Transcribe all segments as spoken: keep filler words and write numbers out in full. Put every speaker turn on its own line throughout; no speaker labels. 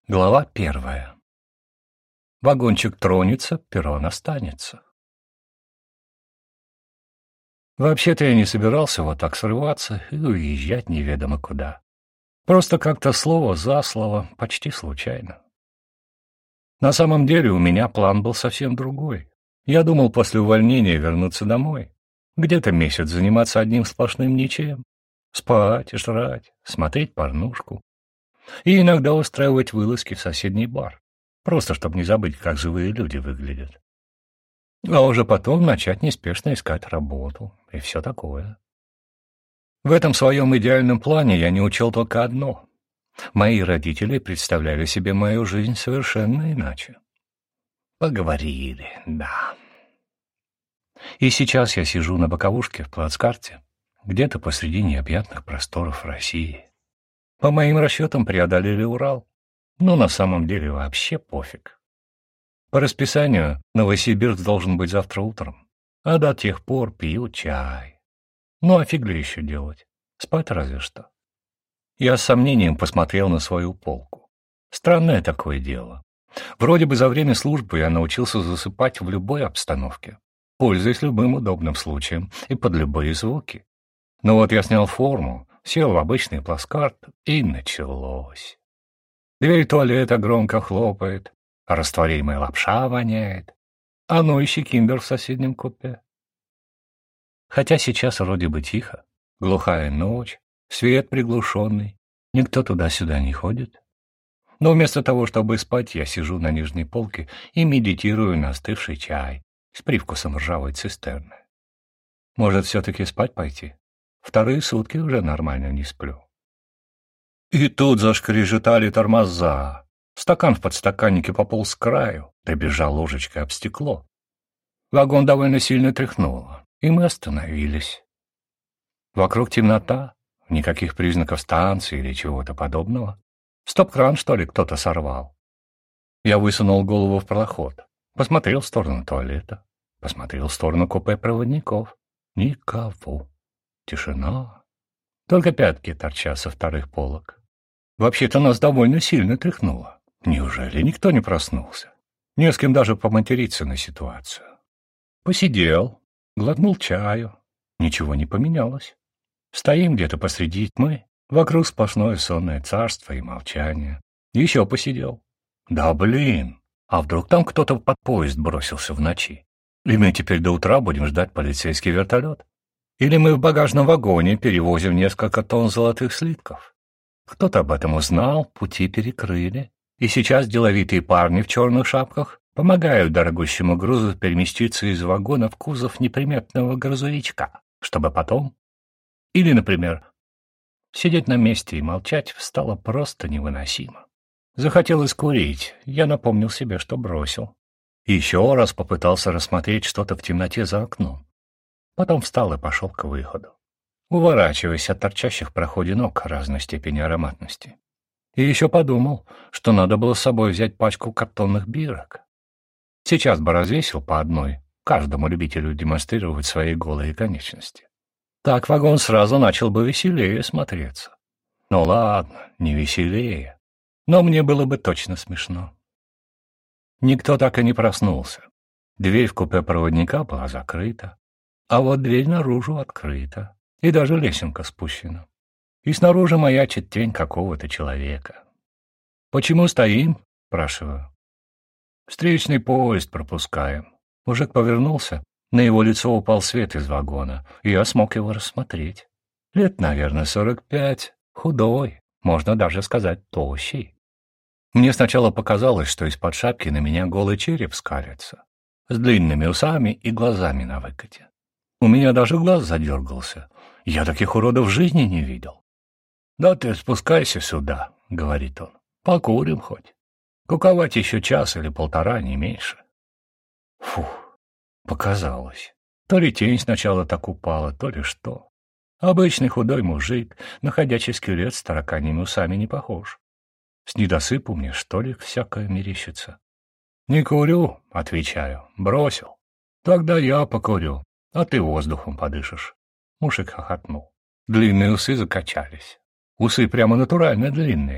Глава первая. Вагончик тронется, перрон останется. Вообще-то я не собирался вот так срываться и уезжать неведомо куда. Просто как-то слово за слово, почти случайно. На самом деле у меня план был совсем другой. Я думал после увольнения вернуться домой, где-то месяц заниматься одним сплошным ничем, спать, жрать, смотреть порнушку и иногда устраивать вылазки в соседний бар, просто чтобы не забыть, как живые люди выглядят. А уже потом начать неспешно искать работу и все такое. В этом своем идеальном плане я не учел только одно. Мои родители представляли себе мою жизнь совершенно иначе. Поговорили, да. И сейчас я сижу на боковушке в плацкарте, где-то посреди необъятных просторов России. По моим расчетам преодолели Урал, но на самом деле вообще пофиг. По расписанию Новосибирск должен быть завтра утром, а до тех пор пью чай. Ну а фиг ли еще делать? Спать разве что. Я с сомнением посмотрел на свою полку. Странное такое дело. Вроде бы за время службы я научился засыпать в любой обстановке, пользуясь любым удобным случаем и под любые звуки. Но вот я снял форму, сел в обычный плацкарт, и началось. Дверь туалета громко хлопает, а растворимая лапша воняет. А ну ищи киндер в соседнем купе. Хотя сейчас вроде бы тихо, глухая ночь, свет приглушенный, никто туда-сюда не ходит. Но вместо того, чтобы спать, я сижу на нижней полке и медитирую на остывший чай с привкусом ржавой цистерны. Может, все-таки спать пойти? Вторые сутки уже нормально не сплю. И тут зашкрежетали тормоза. Стакан в подстаканнике пополз к краю, добежал ложечкой об стекло. Вагон довольно сильно тряхнуло, и мы остановились. Вокруг темнота, никаких признаков станции или чего-то подобного. Стоп-кран, что ли, кто-то сорвал. Я высунул голову в проход, посмотрел в сторону туалета, посмотрел в сторону купе проводников. Никого. Тишина. Только пятки торчат со вторых полок. Вообще-то нас довольно сильно тряхнуло. Неужели никто не проснулся? Не с кем даже поматериться на ситуацию. Посидел, глотнул чаю. Ничего не поменялось. Стоим где-то посреди тьмы. Вокруг сплошное сонное царство и молчание. Еще посидел. Да блин, а вдруг там кто-то под поезд бросился в ночи? И мы теперь до утра будем ждать полицейский вертолет? Или мы в багажном вагоне перевозим несколько тонн золотых слитков? Кто-то об этом узнал, пути перекрыли, и сейчас деловитые парни в черных шапках помогают дорогущему грузу переместиться из вагона в кузов неприметного грузовичка, чтобы потом... Или, например, сидеть на месте и молчать стало просто невыносимо. Захотелось курить, я напомнил себе, что бросил. Еще раз попытался рассмотреть что-то в темноте за окном. Потом встал и пошел к выходу, уворачиваясь от торчащих в проходе ног разной степени ароматности. И еще подумал, что надо было с собой взять пачку картонных бирок. Сейчас бы развесил по одной, каждому любителю демонстрировать свои голые конечности. Так вагон сразу начал бы веселее смотреться. Ну ладно, не веселее, но мне было бы точно смешно. Никто так и не проснулся. Дверь в купе проводника была закрыта. А вот дверь наружу открыта, и даже лесенка спущена. И снаружи маячит тень какого-то человека. «Почему стоим?» — спрашиваю. «Встречный поезд пропускаем». Мужик повернулся, на его лицо упал свет из вагона, и я смог его рассмотреть. Лет, наверное, сорок пять, худой, можно даже сказать, тощий. Мне сначала показалось, что из-под шапки на меня голый череп скалится, с длинными усами и глазами на выкате. У меня даже глаз задергался. Я таких уродов в жизни не видел. «Да ты спускайся сюда», — говорит он. «Покурим хоть. Куковать еще час или полтора, не меньше». Фух, показалось. То ли тень сначала так упала, то ли что. Обычный худой мужик, на ходячий скелет с тараканьими усами не похож. С недосыпу мне, что ли, всякое мерещится. «Не курю», — отвечаю, — «бросил». «Тогда я покурю, а ты воздухом подышишь». Мужик хохотнул. Длинные усы закачались. Усы прямо натурально длинные.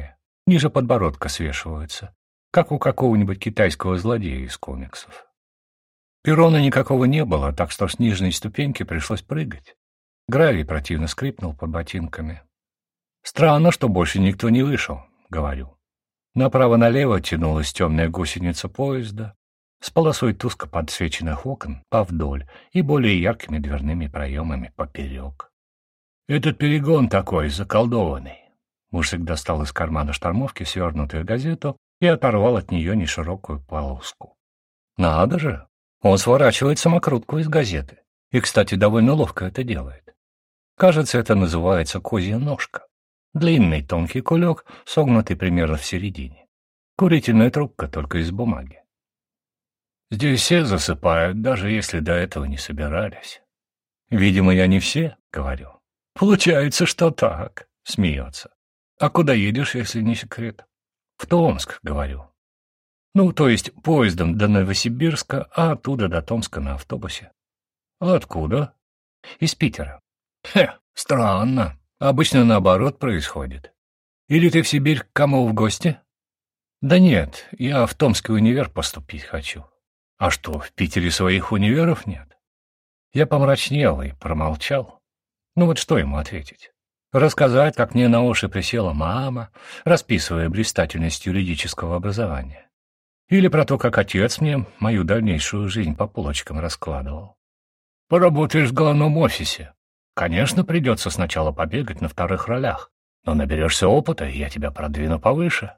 ниже подбородка свешиваются, как у какого-нибудь китайского злодея из комиксов. Перрона никакого не было, так что с нижней ступеньки пришлось прыгать. Гравий противно скрипнул под ботинками. «Странно, что больше никто не вышел», — говорю. Направо-налево тянулась темная гусеница поезда с полосой тускло подсвеченных окон повдоль и более яркими дверными проемами поперек. «Этот перегон такой заколдованный». Мужик достал из кармана штормовки свернутую газету и оторвал от нее неширокую полоску. «Надо же! Он сворачивает самокрутку из газеты. И, кстати, довольно ловко это делает. Кажется, это называется козья ножка. Длинный тонкий кулек, согнутый примерно в середине. Курительная трубка, только из бумаги. Здесь все засыпают, даже если до этого не собирались. Видимо, я не все, говорю. Получается, что так, смеется. А куда едешь, если не секрет? В Томск, говорю. Ну, то есть поездом до Новосибирска, а оттуда до Томска на автобусе. Откуда? Из Питера. Хе, странно. Обычно наоборот происходит. Или ты в Сибирь к кому в гости? Да нет, я в Томский универ поступить хочу. А что, в Питере своих универов нет? Я помрачнел и промолчал. Ну вот что ему ответить? Рассказать, как мне на уши присела мама, расписывая блистательность юридического образования. Или про то, как отец мне мою дальнейшую жизнь по полочкам раскладывал. Поработаешь в головном офисе. Конечно, придется сначала побегать на вторых ролях, но наберешься опыта, и я тебя продвину повыше.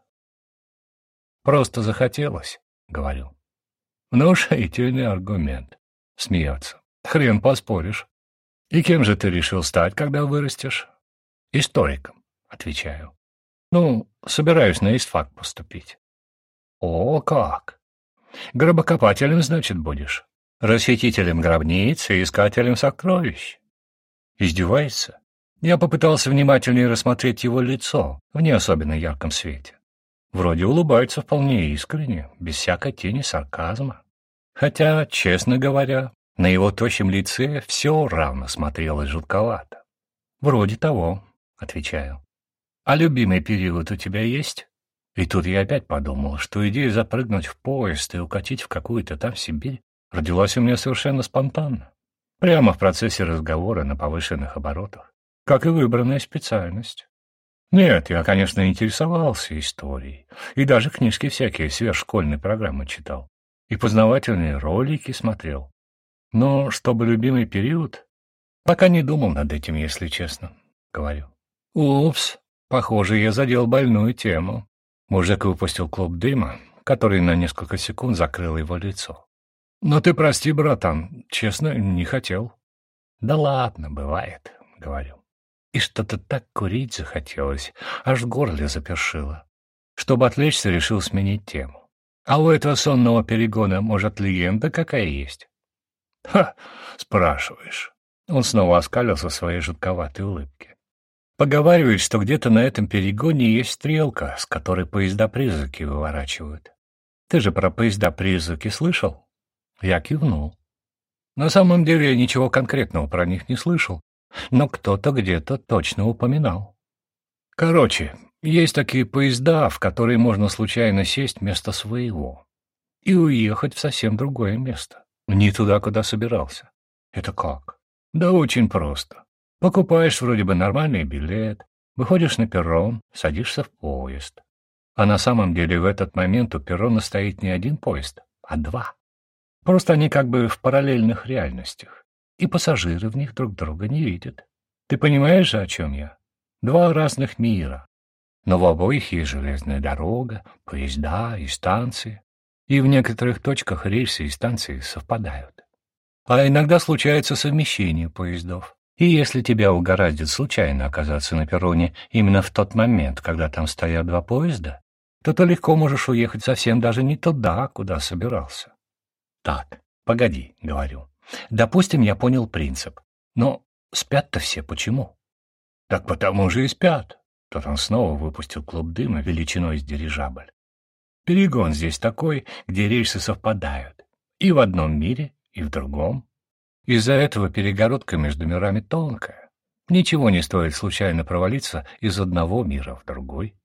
Просто захотелось, говорю. Внушительный аргумент. Смеется. Хрен поспоришь. И кем же ты решил стать, когда вырастешь? Историком, отвечаю. Ну, собираюсь на истфак поступить. О, как! Гробокопателем, значит, будешь? Расхитителем гробниц и искателем сокровищ? Издевается? Я попытался внимательнее рассмотреть его лицо в не особенно ярком свете. Вроде улыбается вполне искренне, без всякой тени сарказма. Хотя, честно говоря, на его тощем лице все равно смотрелось жутковато. «Вроде того», — отвечаю. «А любимый период у тебя есть?» И тут я опять подумал, что идея запрыгнуть в поезд и укатить в какую-то там Сибирь родилась у меня совершенно спонтанно, прямо в процессе разговора на повышенных оборотах, как и выбранная специальность. Нет, я, конечно, интересовался историей, и даже книжки всякие сверхшкольные программы читал, и познавательные ролики смотрел. Но чтобы любимый период, пока не думал над этим, если честно, говорю. Упс, похоже, я задел больную тему. Мужик выпустил клуб дыма, который на несколько секунд закрыл его лицо. «Но ты прости, братан, честно, не хотел». «Да ладно, бывает», — говорю. И что-то так курить захотелось, аж в горле запершило. Чтобы отвлечься, решил сменить тему. «А у этого сонного перегона, может, легенда какая есть?» «Ха, спрашиваешь». Он снова оскалился в своей жутковатой улыбке. Поговаривают, что где-то на этом перегоне есть стрелка, с которой поезда-призраки выворачивают. Ты же про поезда-призраки слышал? Я кивнул. На самом деле я ничего конкретного про них не слышал, но кто-то где-то точно упоминал. Короче, есть такие поезда, в которые можно случайно сесть вместо своего и уехать в совсем другое место, не туда, куда собирался. Это как? Да очень просто. Покупаешь вроде бы нормальный билет, выходишь на перрон, садишься в поезд. А на самом деле в этот момент у перрона стоит не один поезд, а два. Просто они как бы в параллельных реальностях, и пассажиры в них друг друга не видят. Ты понимаешь же, о чем я? Два разных мира. Но в обоих есть железная дорога, поезда и станции, и в некоторых точках рельсы и станции совпадают. А иногда случается совмещение поездов. И если тебя угораздит случайно оказаться на перроне именно в тот момент, когда там стоят два поезда, то ты легко можешь уехать совсем даже не туда, куда собирался. Так, погоди, говорю. Допустим, я понял принцип. Но спят-то все почему? Так потому же и спят. Тут он снова выпустил клуб дыма величиной с дирижабль. Перегон здесь такой, где рельсы совпадают. И в одном мире, и в другом. Из-за этого перегородка между мирами тонкая. Ничего не стоит случайно провалиться из одного мира в другой.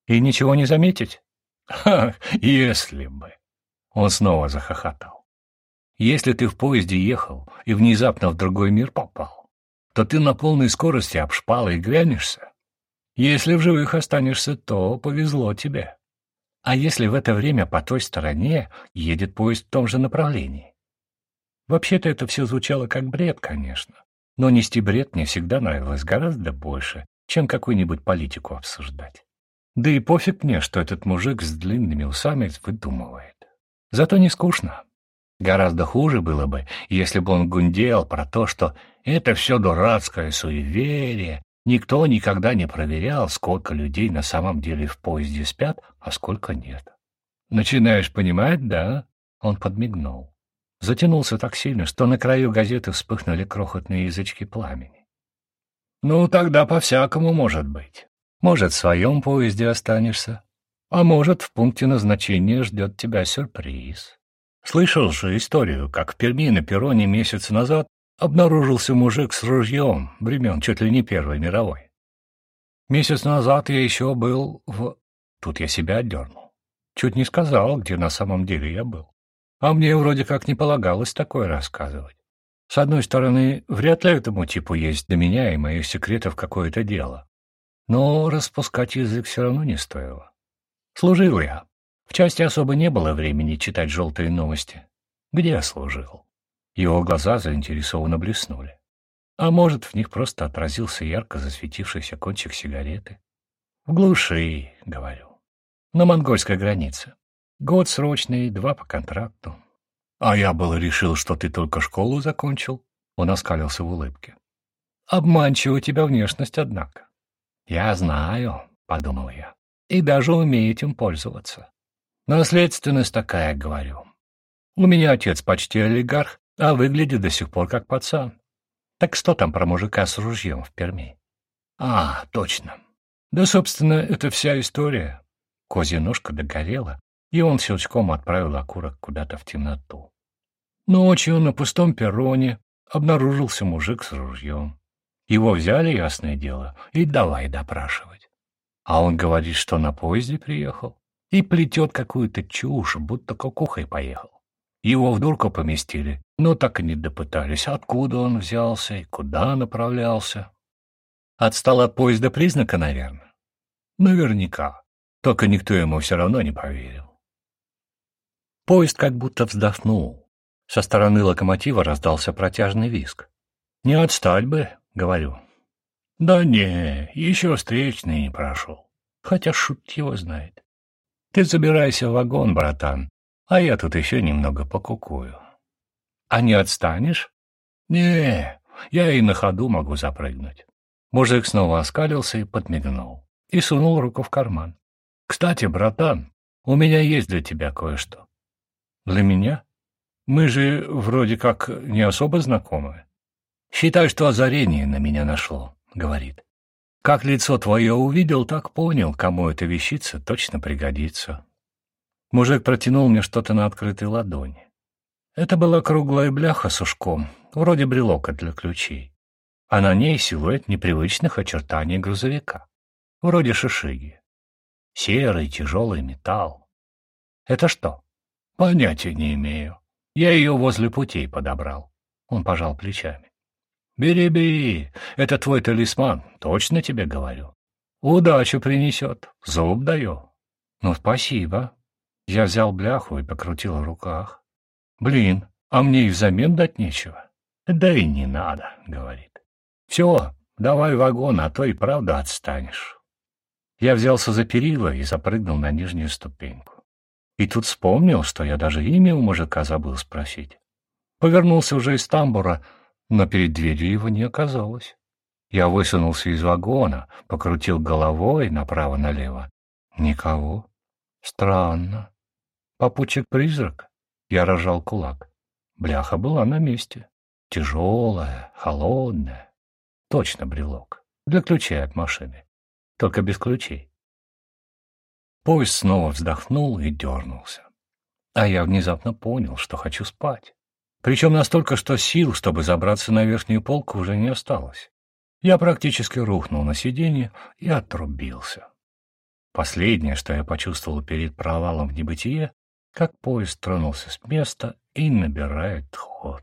И ничего не заметить? Ха, если бы. Он снова захохотал. Если ты в поезде ехал и внезапно в другой мир попал, то ты на полной скорости об шпалы и грянешься. Если в живых останешься, то повезло тебе. А если в это время по той стороне едет поезд в том же направлении? Вообще-то это все звучало как бред, конечно. Но нести бред мне всегда нравилось гораздо больше, чем какую-нибудь политику обсуждать. Да и пофиг мне, что этот мужик с длинными усами выдумывает. Зато не скучно. Гораздо хуже было бы, если бы он гундел про то, что это все дурацкое суеверие, никто никогда не проверял, сколько людей на самом деле в поезде спят, а сколько нет. Начинаешь понимать, да? Он подмигнул. Затянулся так сильно, что на краю газеты вспыхнули крохотные язычки пламени. Ну, тогда по-всякому может быть. Может, в своем поезде останешься, а может, в пункте назначения ждет тебя сюрприз. Слышал же историю, как в Перми на перроне месяц назад обнаружился мужик с ружьем времен чуть ли не Первой мировой. Месяц назад я еще был в... Тут я себя отдернул. Чуть не сказал, где на самом деле я был. А мне вроде как не полагалось такое рассказывать. С одной стороны, вряд ли этому типу есть до меня и моих секретов какое-то дело. Но распускать язык все равно не стоило. Служил я. В части особо не было времени читать желтые новости. Где я служил? Его глаза заинтересованно блеснули. А может, в них просто отразился ярко засветившийся кончик сигареты? В глуши, говорю. На монгольской границе. Год срочный, два по контракту. А я было решил, что ты только школу закончил. Он оскалился в улыбке. Обманчива у тебя внешность, однако. Я знаю, подумал я, и даже умею этим пользоваться. Наследственность такая, говорю. У меня отец почти олигарх, а выглядит до сих пор как пацан. Так что там про мужика с ружьем в Перми? А, точно. Да, собственно, это вся история. Козья ножка догорела, и он щелчком отправил окурок куда-то в темноту. Ночью на пустом перроне обнаружился мужик с ружьем. Его взяли, ясное дело, и давай допрашивать. А он говорит, что на поезде приехал, и плетет какую-то чушь, будто кукухой поехал. Его в дурку поместили, но так и не допытались, откуда он взялся и куда направлялся. Отстал от поезда признака, наверное? Наверняка. Только никто ему все равно не поверил. Поезд как будто вздохнул. Со стороны локомотива раздался протяжный визг. «Не отстать бы», — говорю. «Да не, еще встречный не прошел. Хотя шут его знает. Ты забирайся в вагон, братан, а я тут еще немного покукую». «А не отстанешь?» «Не, я и на ходу могу запрыгнуть». Мужик снова оскалился и подмигнул. И сунул руку в карман. «Кстати, братан, у меня есть для тебя кое-что». «Для меня? Мы же вроде как не особо знакомы». «Считай, что озарение на меня нашло», — говорит. «Как лицо твое увидел, так понял, кому эта вещица точно пригодится». Мужик протянул мне что-то на открытой ладони. Это была круглая бляха с ушком, вроде брелока для ключей. А на ней силуэт непривычных очертаний грузовика, вроде шишиги. Серый тяжелый металл. Это что? Понятия не имею. Я ее возле путей подобрал. Он пожал плечами. Бери, бери, это твой талисман, точно тебе говорю. Удачу принесет, зуб даю. Ну, спасибо. Я взял бляху и покрутил в руках. Блин, а мне и взамен дать нечего. Да и не надо, говорит. Все, давай в вагон, а то и правда отстанешь. Я взялся за перила и запрыгнул на нижнюю ступеньку. И тут вспомнил, что я даже имя у мужика забыл спросить. Повернулся уже из тамбура, но перед дверью его не оказалось. Я высунулся из вагона, покрутил головой направо-налево. Никого. Странно. Попутчик-призрак? Я разжал кулак. Бляха была на месте. Тяжелая, холодная. Точно брелок. Для ключей от машины. Только без ключей. Поезд снова вздохнул и дернулся. А я внезапно понял, что хочу спать. Причем настолько, что сил, чтобы забраться на верхнюю полку, уже не осталось. Я практически рухнул на сиденье и отрубился. Последнее, что я почувствовал перед провалом в небытие, как поезд тронулся с места и набирает ход.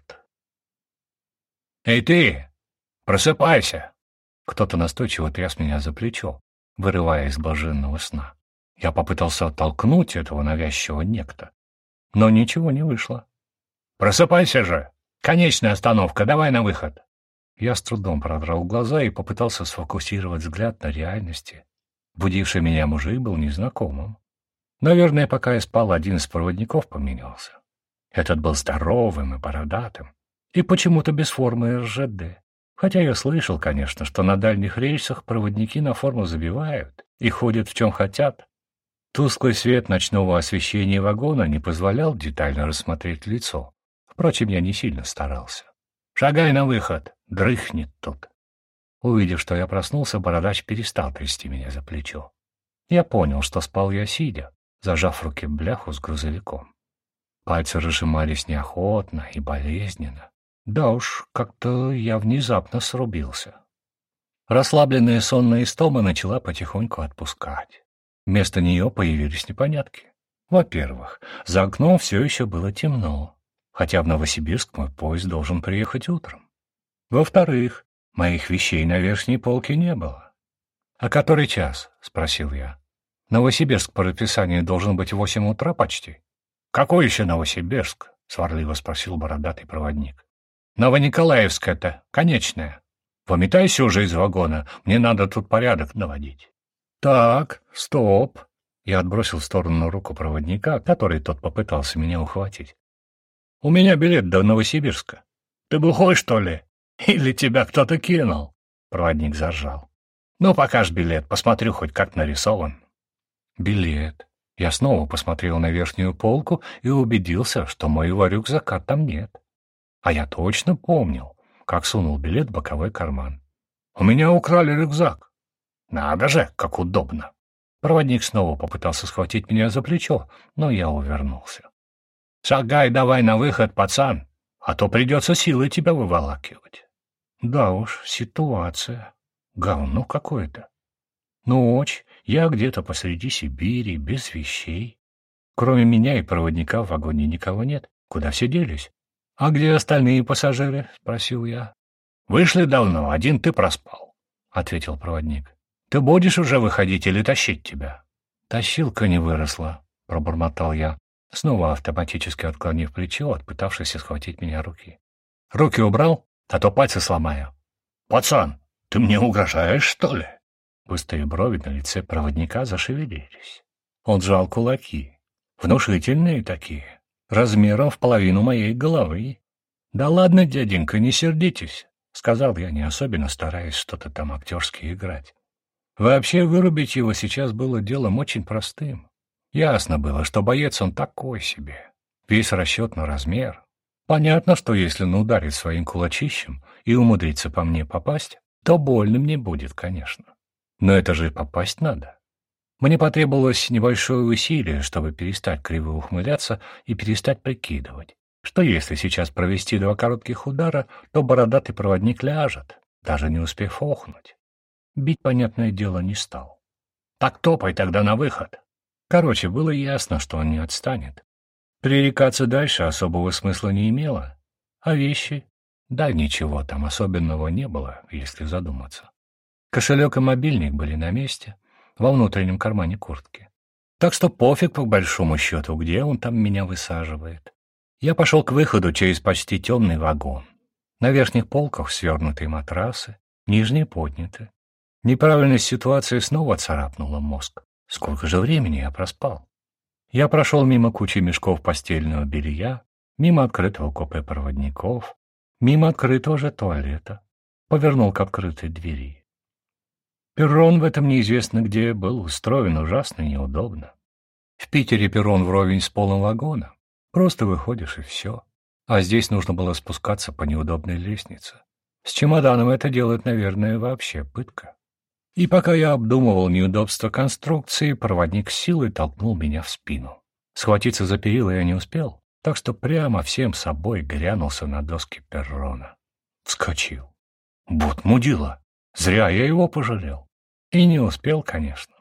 «Эй ты! Просыпайся!» Кто-то настойчиво тряс меня за плечо, вырывая из блаженного сна. Я попытался оттолкнуть этого навязчивого некто, но ничего не вышло. «Просыпайся же! Конечная остановка, давай на выход!» Я с трудом продрал глаза и попытался сфокусировать взгляд на реальности. Будивший меня мужик был незнакомым. Наверное, пока я спал, один из проводников поменялся. Этот был здоровым и бородатым, и почему-то без формы эр жэ дэ. Хотя я слышал, конечно, что на дальних рейсах проводники на форму забивают и ходят в чем хотят. Тусклый свет ночного освещения вагона не позволял детально рассмотреть лицо. Впрочем, я не сильно старался. «Шагай на выход! Дрыхнет тут!» Увидев, что я проснулся, бородач перестал трясти меня за плечо. Я понял, что спал я сидя, зажав в руке бляху с грузовиком. Пальцы разжимались неохотно и болезненно. Да уж, как-то я внезапно срубился. Расслабленная сонная истома начала потихоньку отпускать. Вместо нее появились непонятки. Во-первых, за окном все еще было темно, хотя в Новосибирск мой поезд должен приехать утром. Во-вторых, моих вещей на верхней полке не было. «А который час?» — спросил я. «Новосибирск по расписанию должен быть в восемь утра почти». «Какой еще Новосибирск?» — сварливо спросил бородатый проводник. «Новониколаевск это, конечная. Выметайся уже из вагона, мне надо тут порядок наводить». «Так, стоп!» — я отбросил в сторону руку проводника, который тот попытался меня ухватить. «У меня билет до Новосибирска. Ты бухой, что ли? Или тебя кто-то кинул?» Проводник заржал. «Ну, покажь билет, посмотрю хоть как нарисован». «Билет». Я снова посмотрел на верхнюю полку и убедился, что моего рюкзака там нет. А я точно помнил, как сунул билет в боковой карман. «У меня украли рюкзак». «Надо же, как удобно!» Проводник снова попытался схватить меня за плечо, но я увернулся. «Шагай давай на выход, пацан, а то придется силой тебя выволакивать». Да уж, ситуация. Говно какое-то. Ночь, я где-то посреди Сибири, без вещей. Кроме меня и проводника в вагоне никого нет. Куда все делись? «А где остальные пассажиры?» — спросил я. «Вышли давно, один ты проспал», — ответил проводник. «Ты будешь уже выходить или тащить тебя?» «Тащилка не выросла», — пробормотал я, снова автоматически отклонив плечо от пытавшейся схватить меня руки. «Руки убрал, а то пальцы сломаю». «Пацан, ты мне угрожаешь, что ли?» Густые брови на лице проводника зашевелились. Он сжал кулаки, внушительные такие, размером в половину моей головы. «Да ладно, дяденька, не сердитесь», — сказал я, не особенно стараясь что-то там актерски играть. Вообще, вырубить его сейчас было делом очень простым. Ясно было, что боец он такой себе, весь расчет на размер. Понятно, что если он ударит своим кулачищем и умудрится по мне попасть, то больно мне будет, конечно. Но это же попасть надо. Мне потребовалось небольшое усилие, чтобы перестать криво ухмыляться и перестать прикидывать, что если сейчас провести два коротких удара, то бородатый проводник ляжет, даже не успев охнуть. Бить, понятное дело, не стал. «Так топай тогда на выход». Короче, было ясно, что он не отстанет. Пререкаться дальше особого смысла не имело. А вещи? Да ничего там особенного не было, если задуматься. Кошелек и мобильник были на месте, во внутреннем кармане куртки. Так что пофиг, по большому счету, где он там меня высаживает. Я пошел к выходу через почти темный вагон. На верхних полках свернутые матрасы, нижние подняты. Неправильность ситуации снова царапнула мозг. Сколько же времени я проспал? Я прошел мимо кучи мешков постельного белья, мимо открытого купе проводников, мимо открытого же туалета, повернул к открытой двери. Перрон в этом неизвестно где был устроен ужасно неудобно. В Питере перрон вровень с полом вагона. Просто выходишь и все. А здесь нужно было спускаться по неудобной лестнице. С чемоданом это делать, наверное, вообще пытка. И пока я обдумывал неудобство конструкции, проводник с силой толкнул меня в спину. Схватиться за перила я не успел, так что прямо всем собой грянулся на доски перрона. Вскочил. Вот мудила! Зря я его пожалел. И не успел, конечно.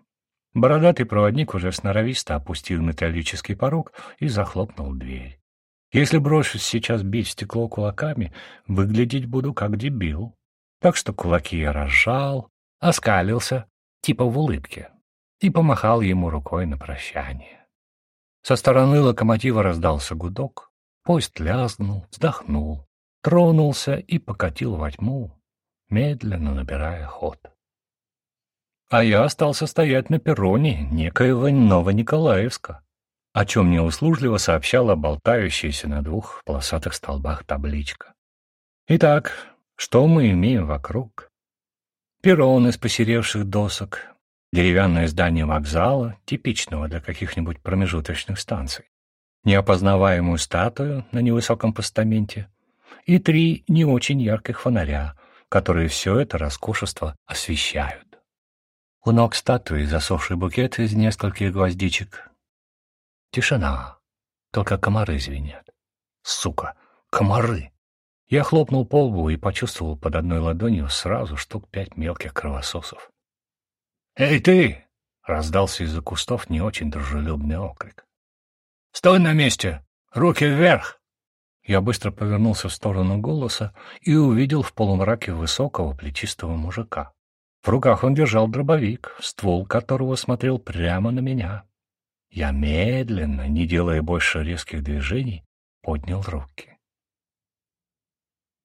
Бородатый проводник уже сноровисто опустил металлический порог и захлопнул дверь. Если брошусь сейчас бить стекло кулаками, выглядеть буду как дебил. Так что кулаки я разжал, оскалился, типа в улыбке, и помахал ему рукой на прощание. Со стороны локомотива раздался гудок, поезд лязгнул, вздохнул, тронулся и покатил во тьму, медленно набирая ход. А я остался стоять на перроне некоего Новониколаевска, о чем мне услужливо сообщала болтающаяся на двух полосатых столбах табличка. Итак, что мы имеем вокруг? Перрон из посеревших досок, деревянное здание вокзала, типичного для каких-нибудь промежуточных станций, неопознаваемую статую на невысоком постаменте и три не очень ярких фонаря, которые все это роскошество освещают. У ног статуи засохший букет из нескольких гвоздичек. Тишина, только комары звенят. Сука, комары! Я хлопнул по лбу и почувствовал под одной ладонью сразу штук пять мелких кровососов. «Эй, ты!» — раздался из-за кустов не очень дружелюбный окрик. «Стой на месте! Руки вверх!» Я быстро повернулся в сторону голоса и увидел в полумраке высокого плечистого мужика. В руках он держал дробовик, ствол которого смотрел прямо на меня. Я медленно, не делая больше резких движений, поднял руки.